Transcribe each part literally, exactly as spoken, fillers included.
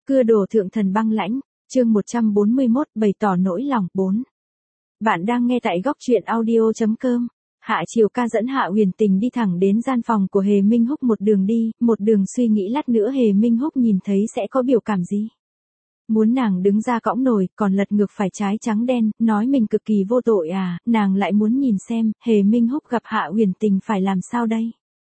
Cưa đổ thượng thần băng lãnh, chương một trăm bốn mươi mốt bày tỏ nỗi lòng bốn. Bạn đang nghe tại góc truyện audio.com. Hạ Triều Ca dẫn Hạ Huyền Tình đi thẳng đến gian phòng của Hề Minh Húc, một đường đi, một đường suy nghĩ lát nữa Hề Minh Húc nhìn thấy sẽ có biểu cảm gì. Muốn nàng đứng ra cõng nồi, còn lật ngược phải trái trắng đen, nói mình cực kỳ vô tội à, nàng lại muốn nhìn xem, Hề Minh Húc gặp Hạ Huyền Tình phải làm sao đây.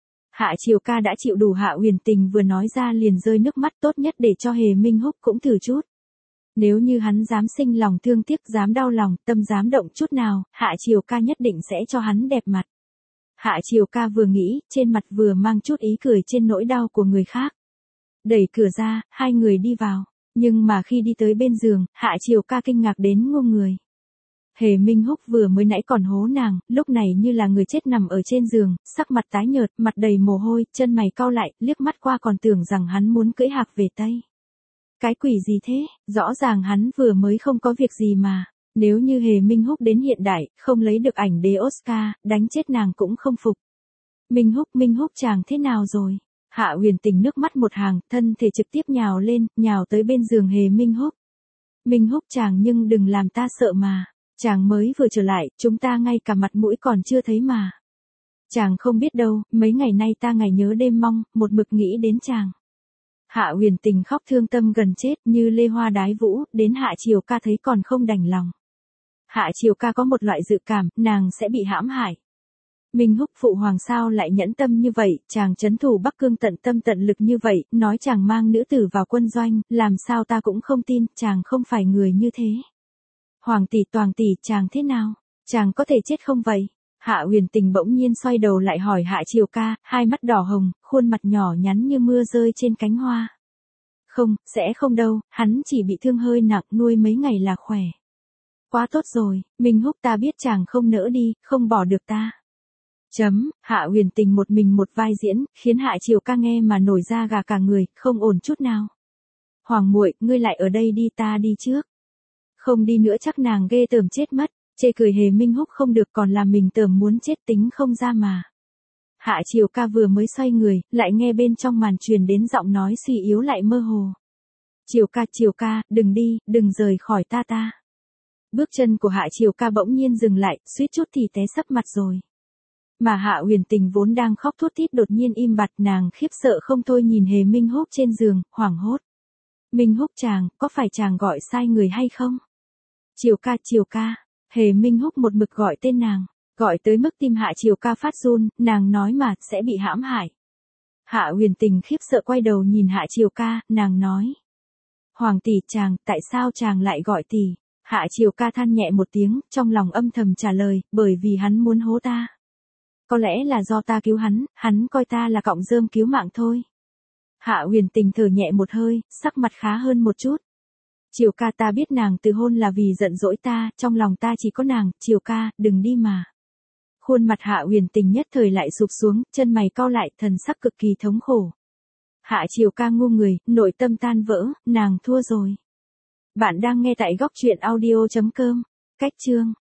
Hạ Triều Ca đã chịu đủ, Hạ Huyền Tình vừa nói ra liền rơi nước mắt, tốt nhất để cho Hề Minh Húc cũng thử chút. Nếu như hắn dám sinh lòng thương tiếc, dám đau lòng, tâm dám động chút nào, Hạ Triều Ca nhất định sẽ cho hắn đẹp mặt. Hạ Triều Ca vừa nghĩ, trên mặt vừa mang chút ý cười trên nỗi đau của người khác. Đẩy cửa ra, hai người đi vào, nhưng mà khi đi tới bên giường, Hạ Triều Ca kinh ngạc đến ngây người. Hề Minh Húc vừa mới nãy còn hố nàng, lúc này như là người chết nằm ở trên giường, sắc mặt tái nhợt, mặt đầy mồ hôi, chân mày cau lại, liếc mắt qua còn tưởng rằng hắn muốn cưỡi hạc về Tây. Cái quỷ gì thế, rõ ràng hắn vừa mới không có việc gì mà. Nếu như Hề Minh Húc đến hiện đại, không lấy được ảnh đế Oscar, đánh chết nàng cũng không phục. Minh Húc, Minh Húc chàng thế nào rồi? Hạ Huyền Tình nước mắt một hàng, thân thể trực tiếp nhào lên, nhào tới bên giường Hề Minh Húc. Minh Húc chàng, nhưng đừng làm ta sợ mà. Chàng mới vừa trở lại, chúng ta ngay cả mặt mũi còn chưa thấy mà. Chàng không biết đâu, mấy ngày nay ta ngày nhớ đêm mong, một mực nghĩ đến chàng. Hạ Huyền Tình khóc thương tâm gần chết, như lê hoa đái vũ, đến Hạ Triều Ca thấy còn không đành lòng. Hạ Triều Ca có một loại dự cảm, nàng sẽ bị hãm hại. Minh Húc phụ hoàng sao lại nhẫn tâm như vậy, chàng trấn thủ Bắc Cương tận tâm tận lực như vậy, nói chàng mang nữ tử vào quân doanh, làm sao ta cũng không tin, chàng không phải người như thế. Hoàng tỷ, Toàn tỷ, chàng thế nào? Chàng có thể chết không vậy? Hạ Huyền Tình bỗng nhiên xoay đầu lại hỏi Hạ Triều Ca, hai mắt đỏ hồng, khuôn mặt nhỏ nhắn như mưa rơi trên cánh hoa. Không, sẽ không đâu, hắn chỉ bị thương hơi nặng, nuôi mấy ngày là khỏe. Quá tốt rồi, Minh Húc, ta biết chàng không nỡ đi, không bỏ được ta. Chấm, Hạ Huyền Tình một mình một vai diễn, khiến Hạ Triều Ca nghe mà nổi da gà cả người, không ổn chút nào. Hoàng muội, ngươi lại ở đây đi, ta đi trước. Không đi nữa chắc nàng ghê tởm chết mất. Chê cười Hề Minh Húc không được, còn làm mình tởm muốn chết, tính không ra mà. Hạ Triều Ca vừa mới xoay người, lại nghe bên trong màn truyền đến giọng nói suy yếu lại mơ hồ. Triều Ca, Triều Ca, đừng đi, đừng rời khỏi ta ta. Bước chân của Hạ Triều Ca bỗng nhiên dừng lại, suýt chút thì té sấp mặt rồi. Mà Hạ Huyền Tình vốn đang khóc thút thít đột nhiên im bặt, nàng khiếp sợ không thôi nhìn Hề Minh Húc trên giường, hoảng hốt. Minh Húc chàng, có phải chàng gọi sai người hay không? Triều Ca, Triều Ca. Hề Minh Húc một mực gọi tên nàng, gọi tới mức tim Hạ Triều Ca phát run, nàng nói mà, sẽ bị hãm hại. Hạ Huyền Tình khiếp sợ quay đầu nhìn Hạ Triều Ca, nàng nói. Hoàng tỷ, chàng, tại sao chàng lại gọi tỷ? Hạ Triều Ca than nhẹ một tiếng, trong lòng âm thầm trả lời, bởi vì hắn muốn hố ta. Có lẽ là do ta cứu hắn, hắn coi ta là cọng rơm cứu mạng thôi. Hạ Huyền Tình thở nhẹ một hơi, sắc mặt khá hơn một chút. Triều Ca, ta biết nàng từ hôn là vì giận dỗi ta, trong lòng ta chỉ có nàng, Triều Ca, đừng đi mà. Khuôn mặt Hạ Huyền Tình nhất thời lại sụp xuống, chân mày cau lại, thần sắc cực kỳ thống khổ. Hạ Triều Ca ngu người, nội tâm tan vỡ, nàng thua rồi. Bạn đang nghe tại góc truyện audio.com. Cách chương